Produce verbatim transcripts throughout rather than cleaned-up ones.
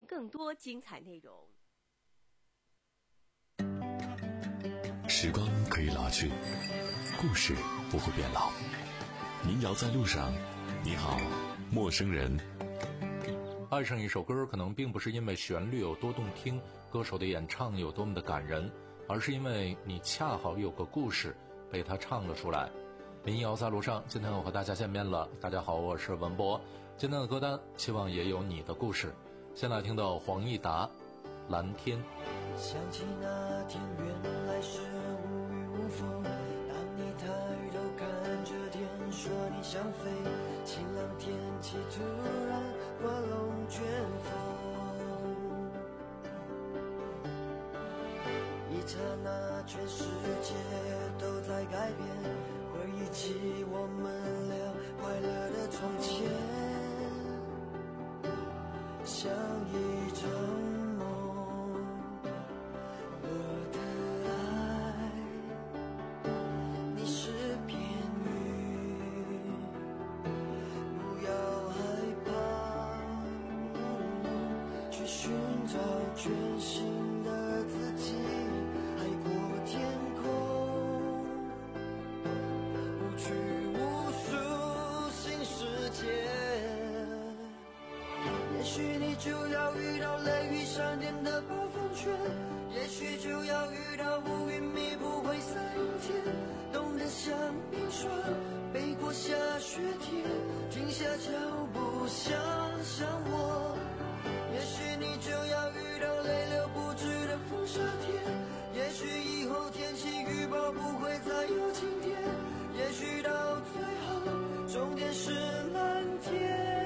更多精彩内容。 时光可以老去，故事不会变老。民谣在路上，你好，陌生人。 爱上一首歌，可能并不是因为旋律有多动听，歌手的演唱有多么的感人，而是因为你恰好有个故事被他唱了出来。民谣在路上，今天我和大家见面了。大家好，我是文博。今天的歌单希望也有你的故事。先来听到黄义达《蓝天》。 想起那天原来是无雨无风，当你抬头看着天说你想飞，晴朗天气突然刮龙卷风，一刹那全世界都在改变，回忆起我们俩快乐的从前，像一场全新的自己，海阔天空，无拘无束新世界。也许你就要遇到雷雨闪电的暴风圈，也许就要遇到乌云密布灰色阴天，冻得像冰霜，背过下雪天，停下脚步想想我。也许你就要遇到泪流不止的风沙天，也许以后天气预报不会再有晴天，也许到最后终点是蓝天。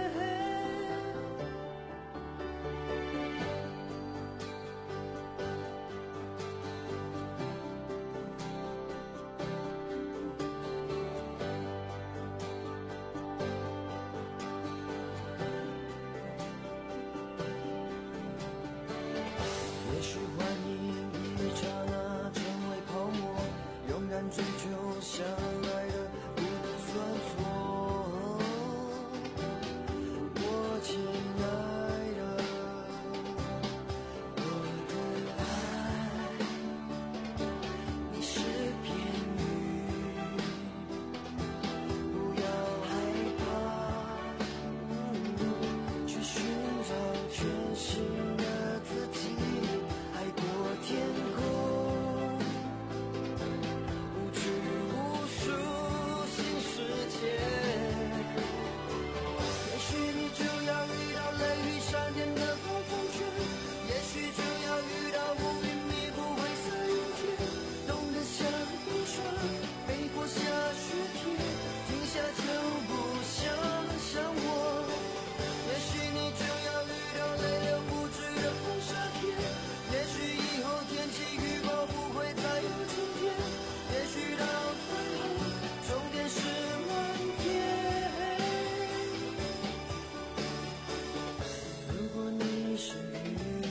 追求相爱的不能算错，我亲爱的，我的爱，你是片云，不要害怕，嗯，去寻找全新的自己，海阔天空。也许你就要遇到雷雨闪电的暴风圈，也许就要遇到乌云密布灰色阴天，冻得像冰霜，背过下雪天，停下脚步想想我。也许你就要遇到泪流不止的风沙天，也许以后天气预报不会再有晴天，也许到最后终点是蓝天。如果你是云，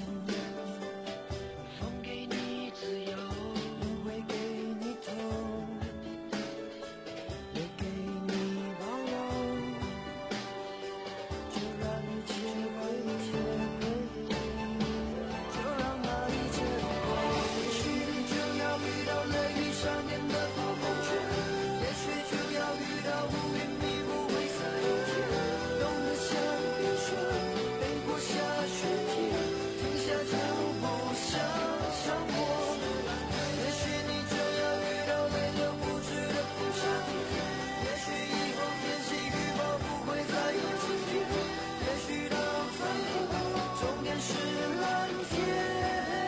风给你自由，云会给你痛，也给你包容，就让一切归零，就让那一切落空。也许你就要遇到雷雨闪电的暴风圈，也许就要遇到乌云密布灰色阴天，冻得像冰霜，背过下雪天，停下脚步想想我。也许你就要遇到泪流不止的风沙天，也许以后天气预报不会再有晴天，也许到最后终点是蓝天。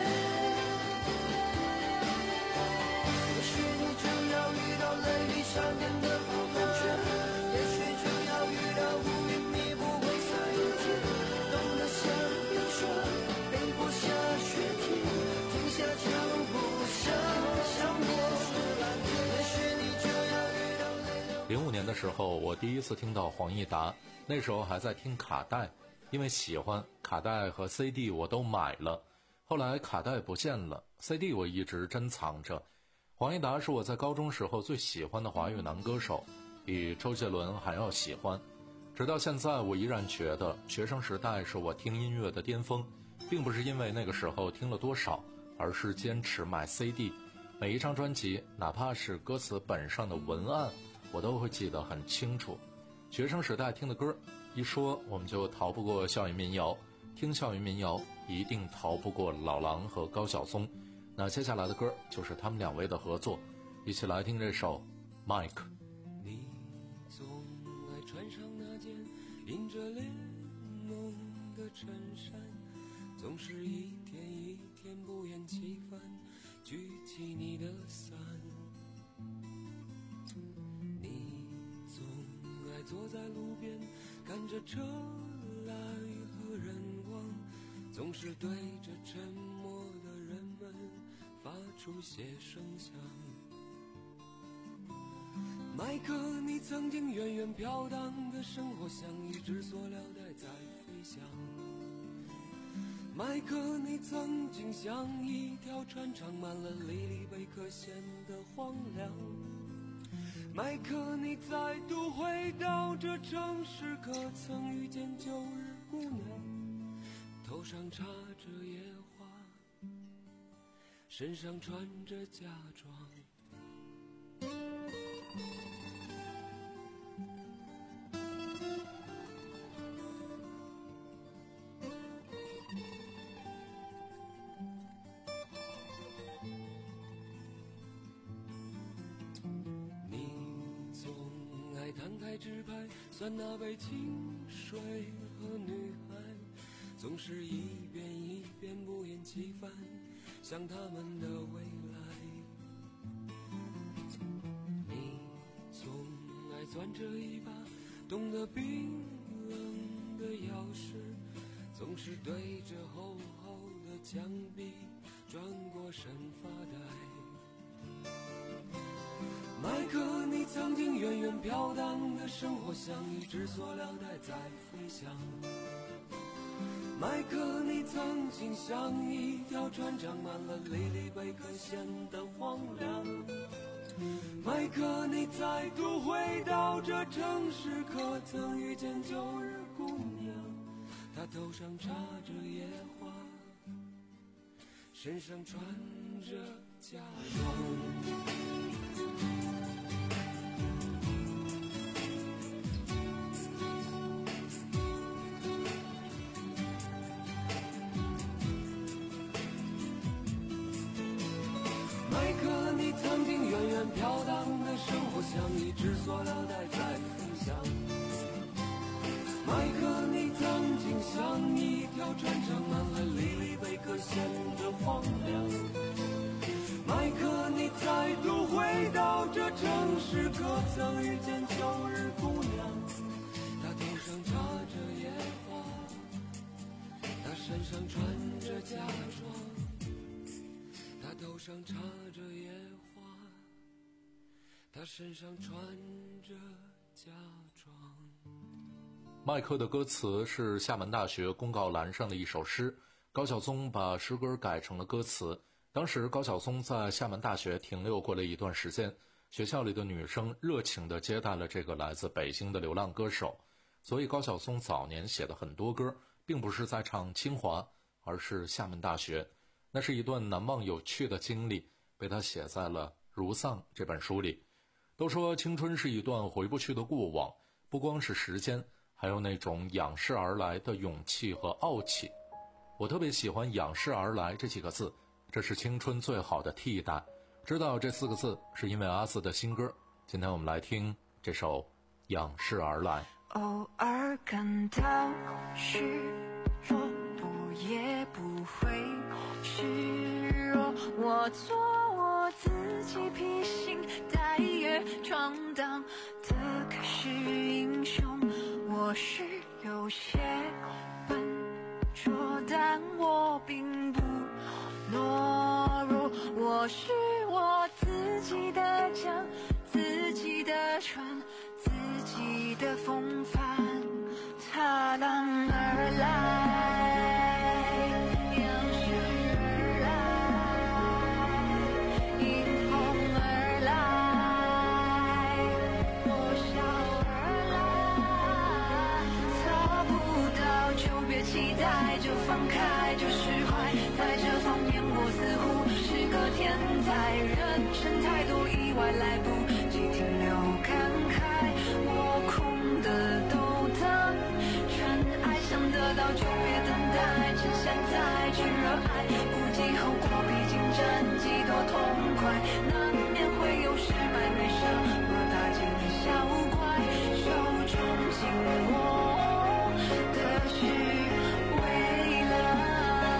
也许你就要遇到雷雨闪电的暴风圈，也许就要遇到乌云密布灰色阴天，冻得像冰霜，背过下雪天，停下脚步想想我。也许你就要遇到泪流。 零五年的时候，我第一次听到黄义达，那时候还在听卡带，因为喜欢卡带和 C D 我都买了。后来卡带不见了， C D 我一直珍藏着。黄义达是我在高中时候最喜欢的华语男歌手，比周杰伦还要喜欢。 直到现在，我依然觉得学生时代是我听音乐的巅峰，并不是因为那个时候听了多少，而是坚持买 C D， 每一张专辑，哪怕是歌词本上的文案，我都会记得很清楚。学生时代听的歌，一说我们就逃不过校园民谣，听校园民谣一定逃不过老狼和高晓松。那接下来的歌就是他们两位的合作，一起来听这首 Mike。 你总爱穿上那件印着联盟的衬衫，总是一天一天不厌其烦举起你的伞。你总爱坐在路边看着车来和人往，总是对着沉默的人们发出些声响。麦克，你曾经远远飘荡的生活像一只塑料袋在飞翔。麦克，你曾经像一条船长满了离离贝壳显得荒凉。麦克，你再度回到这城市，可曾遇见旧日姑娘？头上插着野花，身上穿着嫁妆。摊开纸牌，算那杯清水和女孩，总是一遍一遍不厌其烦想他们的未来。你总爱攥着一把冻得冰冷的钥匙，总是对着厚厚的墙壁转过身发呆。麦克，你曾经远远飘荡的生活像一只塑料袋在飞翔。麦克，你曾经像一条船长满了离离贝壳显得荒凉。麦克，你再度回到这城市，可曾遇见旧日姑娘？她头上插着野花，身上穿着嫁妆。远远飘荡的生活像一只塑料袋在飞翔。麦克，你曾经像一条船长满了离离贝壳显得荒凉。麦克，你再度回到这城市，可曾遇见旧日姑娘？她头上插着野花，她身上穿着嫁妆，她头上插着野花，他身上穿着嫁妆。 麦克的歌词是厦门大学公告栏上的一首诗，高晓松把诗歌改成了歌词。当时高晓松在厦门大学停留过了一段时间，学校里的女生热情地接待了这个来自北京的流浪歌手，所以高晓松早年写的很多歌并不是在唱清华，而是厦门大学。那是一段难忘有趣的经历，被他写在了《如丧》这本书里。都说青春是一段回不去的过往，不光是时间，还有那种仰视而来的勇气和傲气。我特别喜欢仰视而来这几个字，这是青春最好的替代。知道这四个字是因为阿四的新歌，今天我们来听这首仰视而来。 偶尔感到虚弱，我也不会示弱，我做我自己，披星戴月闯荡的开始英雄。我是有些笨拙，但我并不懦弱，我是我自己的江，自己的船，自己的风帆，踏浪而来。 就释怀，在这方面我似乎是个天才，人生太多意外，来不及停留感慨，我空的都等，真爱想得到就别等待，趁现在去热爱，不计后果，毕竟真几多痛快，难免会有失败，没什么大惊小怪，手中紧握的是未来。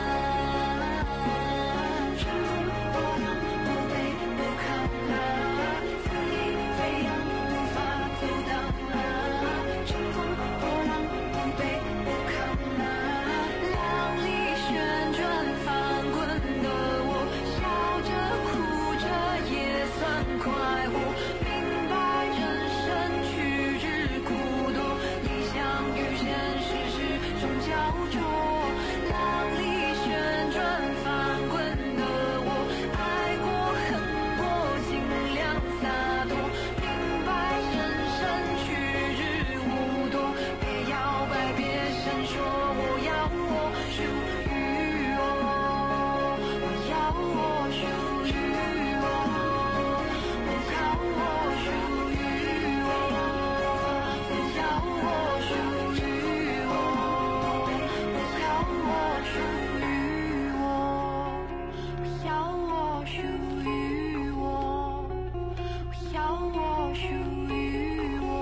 乘风破浪，不卑不亢啊，肆意飞扬，无法阻挡啊，乘风破浪，不卑不亢啊，浪里旋转翻滚的我，笑着哭着也算快活，明白人生取之苦多，理想与现实始终焦灼，浪里旋转翻滚的我，爱过恨过尽量洒脱，明白人生取之无多，别摇摆别闪烁，我要我属于我，我要我属于我，我要我属于我，我要我属于我，我要我属于我，我要我属于我，我要我属于我，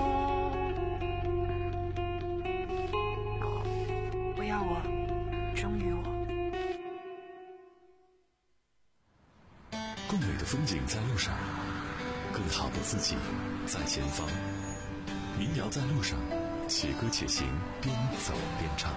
我要我忠于我。 更美的风景在路上，更好的自己在前方。民谣在路上，且歌且行，边走边唱。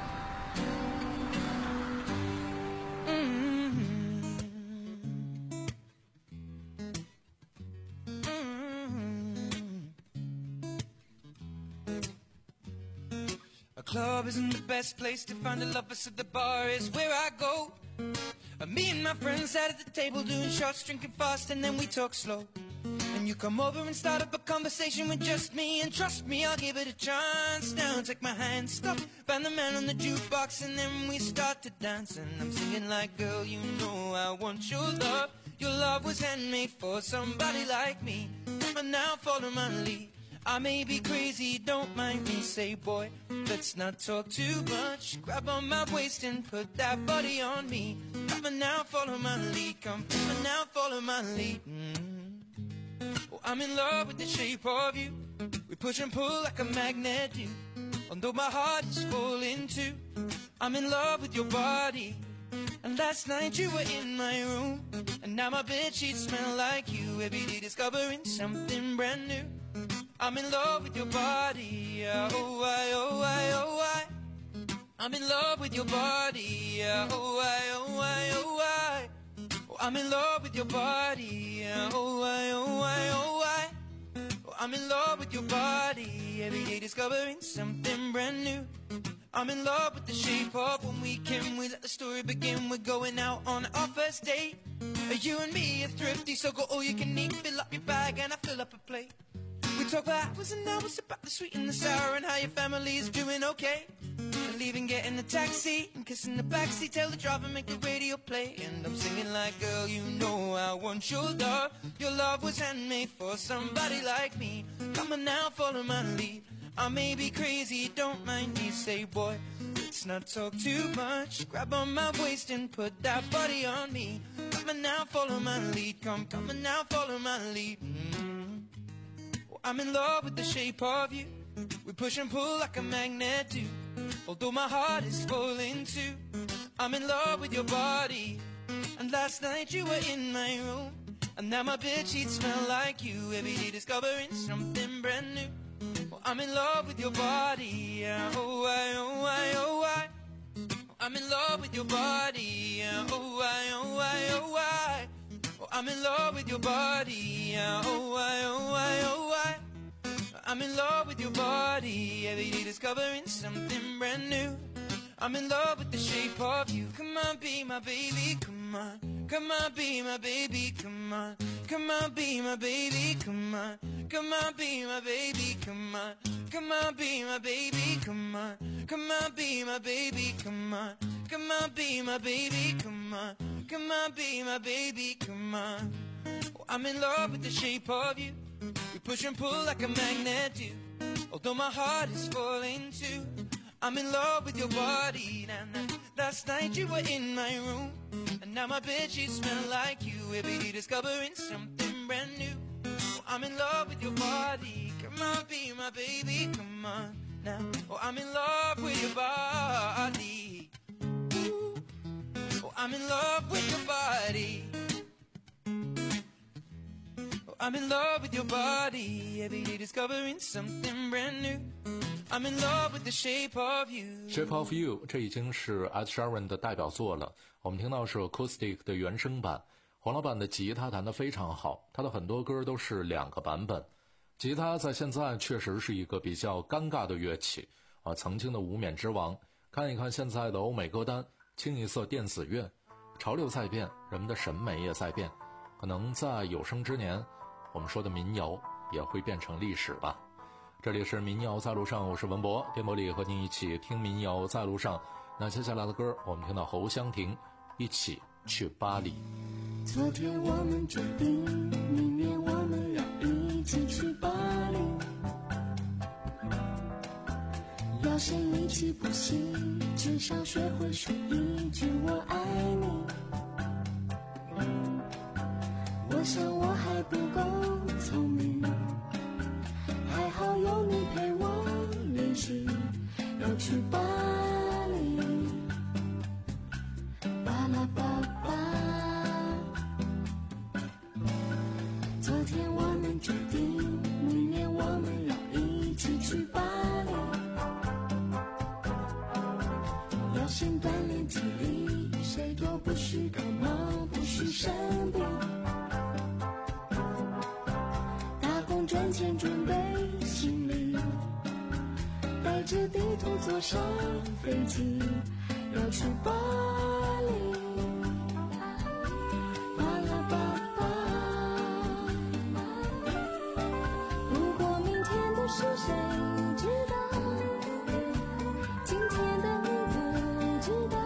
A club isn't the best place to find a lover, so the bar is where I go. Uh, Me and my friends sat at the table doing shots, drinking fast, and then we talk slow. And you come over and start up a conversation with just me, and trust me, I'll give it a chance. Now take my hand, stop, find the man on the jukebox, and then we start to dance. And I'm singing like, girl, you know I want your love. Your love was handmade for somebody like me. And now follow my lead. I may be crazy, don't mind me. Say, boy, let's not talk too much. Grab on my waist and put that body on me. Come on now, follow my lead. Come on now, follow my lead. Mm-hmm. Oh, I'm in love with the shape of you. We push and pull like a magnet do. Although my heart is falling too, I'm in love with your body. And last night you were in my room, and now my bedsheets smell like you. Every day discovering something brand new. I'm in love with your body, yeah, oh I, oh I, oh I. I'm in love with your body, yeah, oh I, oh I, oh I. Oh, I'm in love with your body, yeah, oh I, oh I, oh I. Oh, I'm in love with your body, every day discovering something brand new. I'm in love with the shape of when we can, we let the story begin. We're going out on our first date. You and me are thrifty, so go all you can eat. Fill up your bag and I fill up a plate. We talk for hours and hours about the sweet and the sour, and how your family is doing okay. And leaving, getting a taxi and kissing the backseat. Tell the driver make the radio play, and I'm singing like, girl, you know I want your love. Your love was handmade for somebody like me. Come on now, follow my lead. I may be crazy, don't mind me. Say, boy, let's not talk too much. Grab on my waist and put that body on me. Come on now, follow my lead. Come, come on now, follow my lead. Mm-hmm. Well, I'm in love with the shape of you. We push and pull like a magnet do. Although my heart is falling too, I'm in love with your body. And last night you were in my room, and now my bedsheets smell like you. Every day discovering something brand new. Well, I'm in love with your body, yeah, oh I, oh I, oh I. I'm in love with your body, yeah, oh I, oh I, oh I. Oh, I'm in love with your body, yeah, oh I, oh I, oh I. I'm in love with your body, every day discovering something brand new. I'm in love with the shape of you. Come on, be my baby, come on. Come on, be my baby, come on. Come on, be my baby, come on. Come on, be my baby, come on. Come on, be my baby, come on. Come on, be my baby, come on. Come on, be my baby, come on. Come on, be my baby, come on. Oh, I'm in love with the shape of you. We push and pull like a magnet do. Although my heart is falling too, I'm in love with your body. Nah, nah. Last night you were in my room, and now my bedsheets smell like you. Every day discovering something brand new. Oh, I'm in love with your body. Come on, be my baby, come on now. Oh, I'm in love with your body. Ooh. Oh, I'm in love with your body. Oh, I'm in love with your body. Every day discovering something brand new. I'm in love with the shape of you. Shape of You 这已经是 Ed Sheeran 的代表作了。我们听到是 Acoustic 的原声版，黄老板的吉他弹得非常好，他的很多歌都是两个版本。吉他在现在确实是一个比较尴尬的乐器啊，曾经的无冕之王。看一看现在的欧美歌单，清一色电子乐，潮流在变，人们的审美也在变，可能在有生之年，我们说的民谣也会变成历史吧。这里是民谣在路上，我是文博，电波里和您一起听民谣在路上。那接下来的歌，我们听到侯湘婷，一起去巴黎。 昨天我们决定，明年我们要一起去巴黎。要先一起不行，至少学会说一句我爱你。我想我还不够聪明，还好有你陪我练习，要去巴黎。巴拉巴巴。昨天我们决定，明年我们要一起去巴黎。要先锻炼体力，谁都不许感冒，不许生病。打工赚钱准备行李，带着地图坐上飞机，要去巴黎。巴拉巴巴。如果明天的事谁知道，今天的你不知道。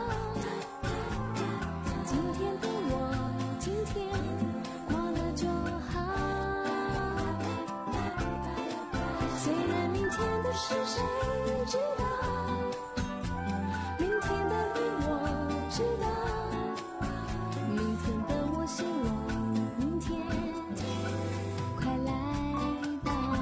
今天的我，今天过了就好。虽然明天的事谁知道，明天的你我知道。明天的我希望明天快来到。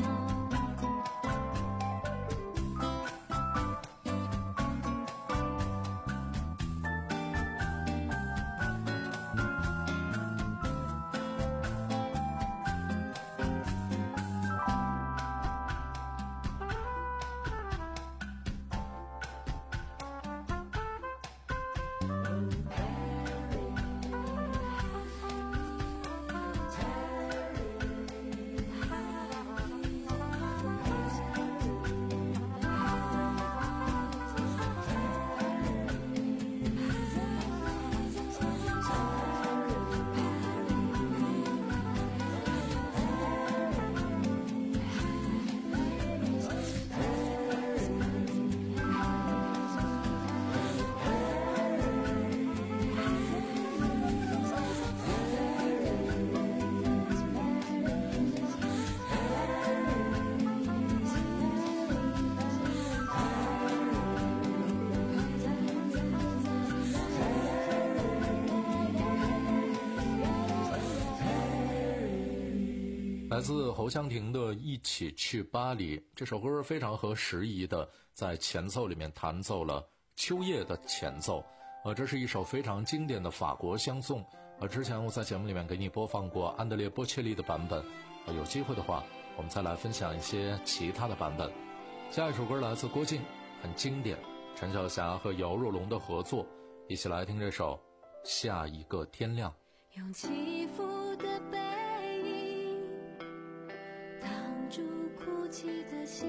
来自侯湘婷的《一起去巴黎》这首歌非常合时宜的在前奏里面弹奏了秋夜的前奏，呃，这是一首非常经典的法国香颂，呃，之前我在节目里面给你播放过安德烈波切利的版本，呃，有机会的话我们再来分享一些其他的版本。下一首歌来自郭靖，很经典，陈小霞和姚若龙的合作，一起来听这首下一个天亮。 用起伏的背影挡住哭泣的心，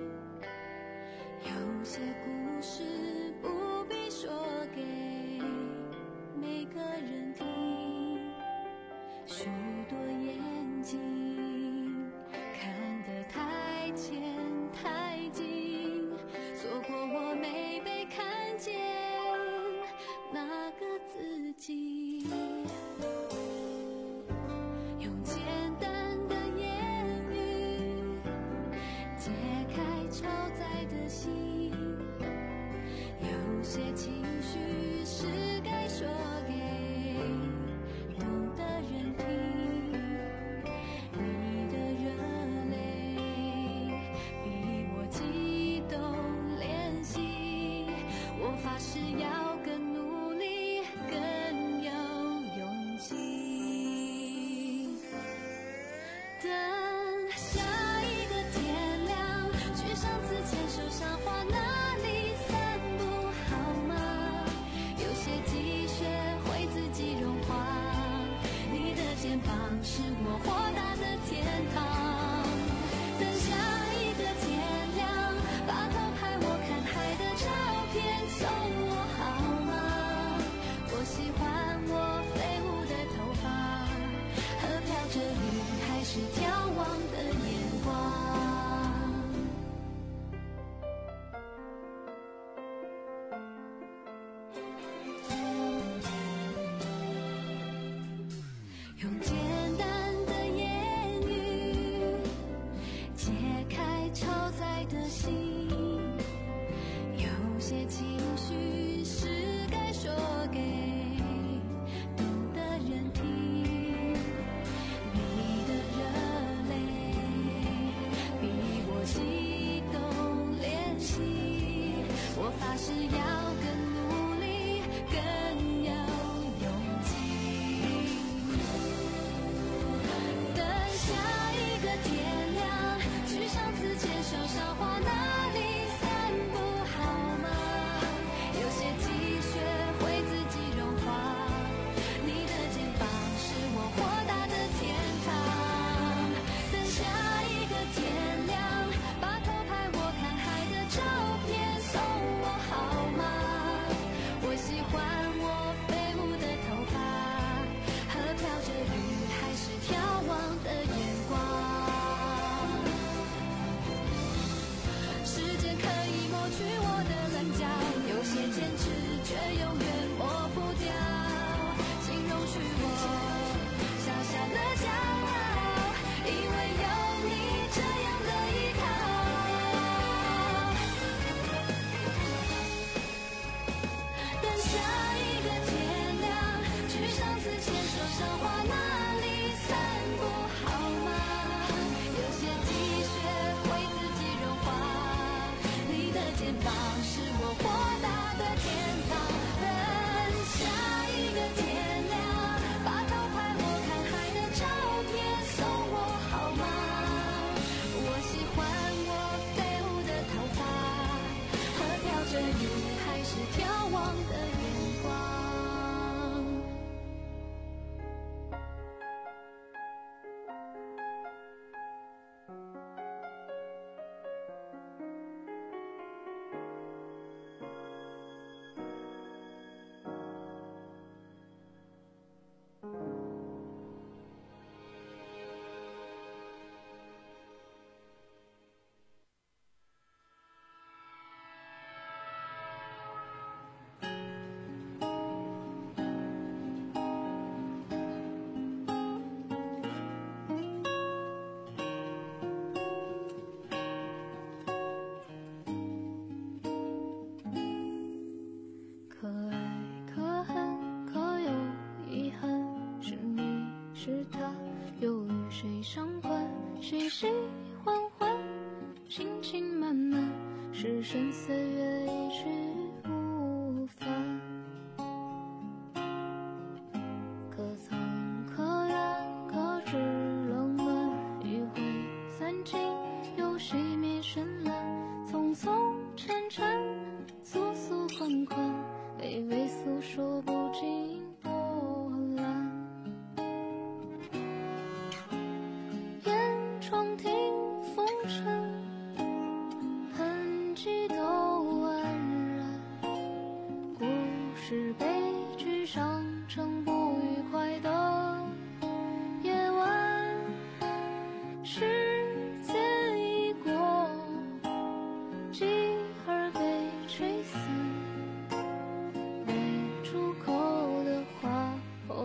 有些故事不必说给每个人听，许多眼睛用简单的言语解开超载的心，有些情绪是该说给懂的人听。你的热泪比我激动怜惜，我发誓要更努力更有勇气。等下一个天亮，去上次牵手赏花那里散步好吗？有些积雪会自己融化，你的肩膀是我豁达的天堂。等下一个天亮，把头拍我看海的照片送我好吗？我喜欢我飞舞的头发和飘着雨还是眺望的眼光。用简单的言语解开超载的心，有些情绪是该说给懂的人听。你的热泪比我激动怜惜，我发誓要更努力更有勇气。等下一个天亮，去上次牵手赏花那里散步好吗？有些积雪会自己融化，你的肩膀是我豁达的天堂。等下一个天亮，把头拍我看海的照片送我好吗？我喜欢我飞舞的头发和飘着雨还是眺望的眼光。时间可以抹去我的棱角，有些坚持却永远抹不掉。请容许我小小的骄傲，因为有你这样的依靠。等下一个天亮，去上次牵手赏花那里散步好吗？有些积雪会自己融化，你的肩膀是我豁达的天堂。等下一个天亮，把头拍我看海的照片送我好吗？我喜欢我飞舞的头发和飘着雨还是眺望的眼光。可爱可恨可有遗憾，是你是他，又与谁相关？谁喜欢欢，心情慢慢，是深岁月一去不返。可曾可远可知冷暖，余晖散尽，又熄灭绚烂，匆匆沉沉，速速缓缓，微微诉说不尽波澜。眼窗听风尘，痕迹都黯然。故事悲剧上成不愉快的夜晚，时间已过，继而被吹散。没出口的话，后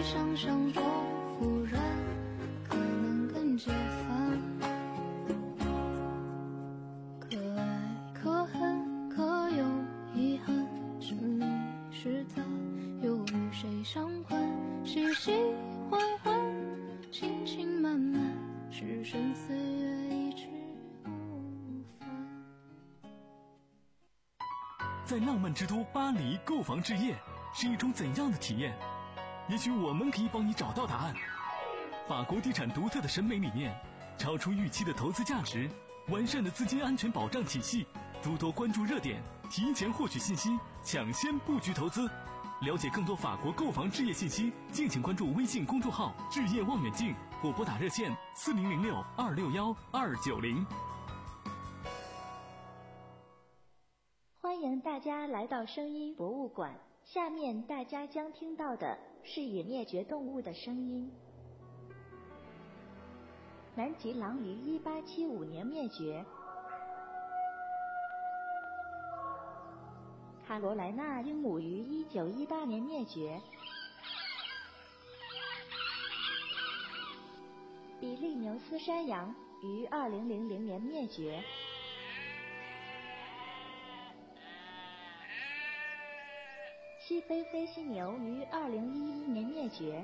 想象中富人可能更解放，可爱可恨可有遗憾，是迷是他又与谁相关，喜喜欢欢情情满满，是生岁月一去不返。 在浪漫之都巴黎购房置业是一种怎样的体验？也许我们可以帮你找到答案。法国地产独特的审美理念，超出预期的投资价值，完善的资金安全保障体系，诸多关注热点，提前获取信息，抢先布局投资。了解更多法国购房置业信息，敬请关注微信公众号置业望远镜或拨打热线四零零六二六幺二九零。 欢迎大家来到声音博物馆，下面大家将听到的是已灭绝动物的声音。南极狼于一八七五年灭绝，卡罗莱纳鹦鹉于一九一八年灭绝，比利牛斯山羊于二零零零年灭绝，西非飞犀牛于二零一一年灭绝。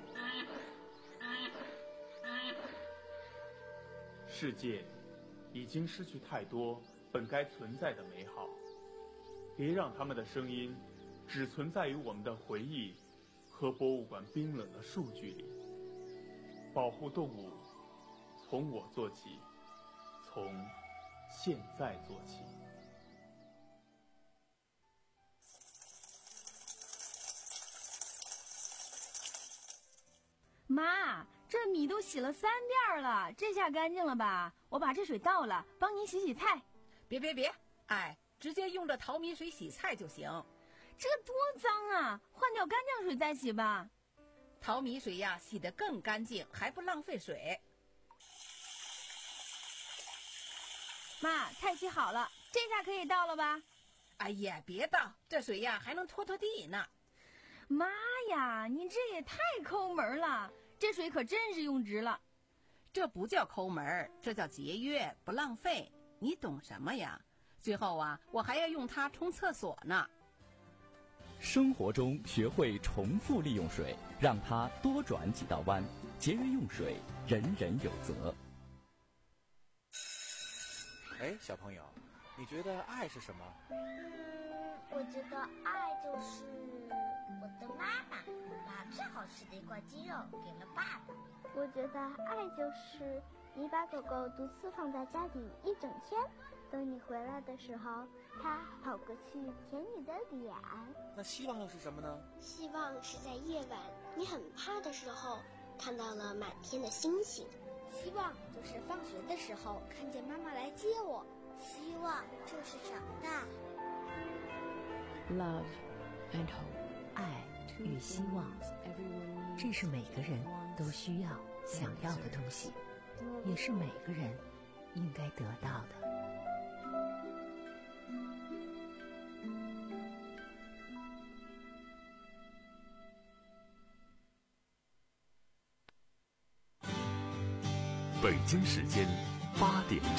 世界已经失去太多本该存在的美好，别让他们的声音只存在于我们的回忆和博物馆冰冷的数据里。保护动物，从我做起，从现在做起。 妈，这米都洗了三遍了，这下干净了吧？我把这水倒了，帮您洗洗菜。 别别别，哎，直接用这淘米水洗菜就行。 这多脏啊，换掉干净水再洗吧。 淘米水呀，洗得更干净，还不浪费水。 妈，菜洗好了，这下可以倒了吧？ 哎呀，别倒，这水呀还能拖拖地呢。 妈呀，你这也太抠门了，这水可真是用值了。 这不叫抠门，这叫节约，不浪费。你懂什么呀？最后啊，我还要用它冲厕所呢。 生活中学会重复利用水，让它多转几道弯，节约用水，人人有责。 哎，小朋友，你觉得爱是什么？ 嗯，我觉得爱就是我的妈妈把最好吃的一块鸡肉给了爸爸。 我觉得爱就是你把狗狗独自放在家里一整天，等你回来的时候，它跑过去舔你的脸。 那希望又是什么呢？ 希望是在夜晚你很怕的时候，看到了满天的星星。 希望就是放学的时候看见妈妈来接我。 希望就是长大。 Love and hope， 爱与希望，这是每个人都需要、想要的东西，也是每个人应该得到的。 北京时间八点。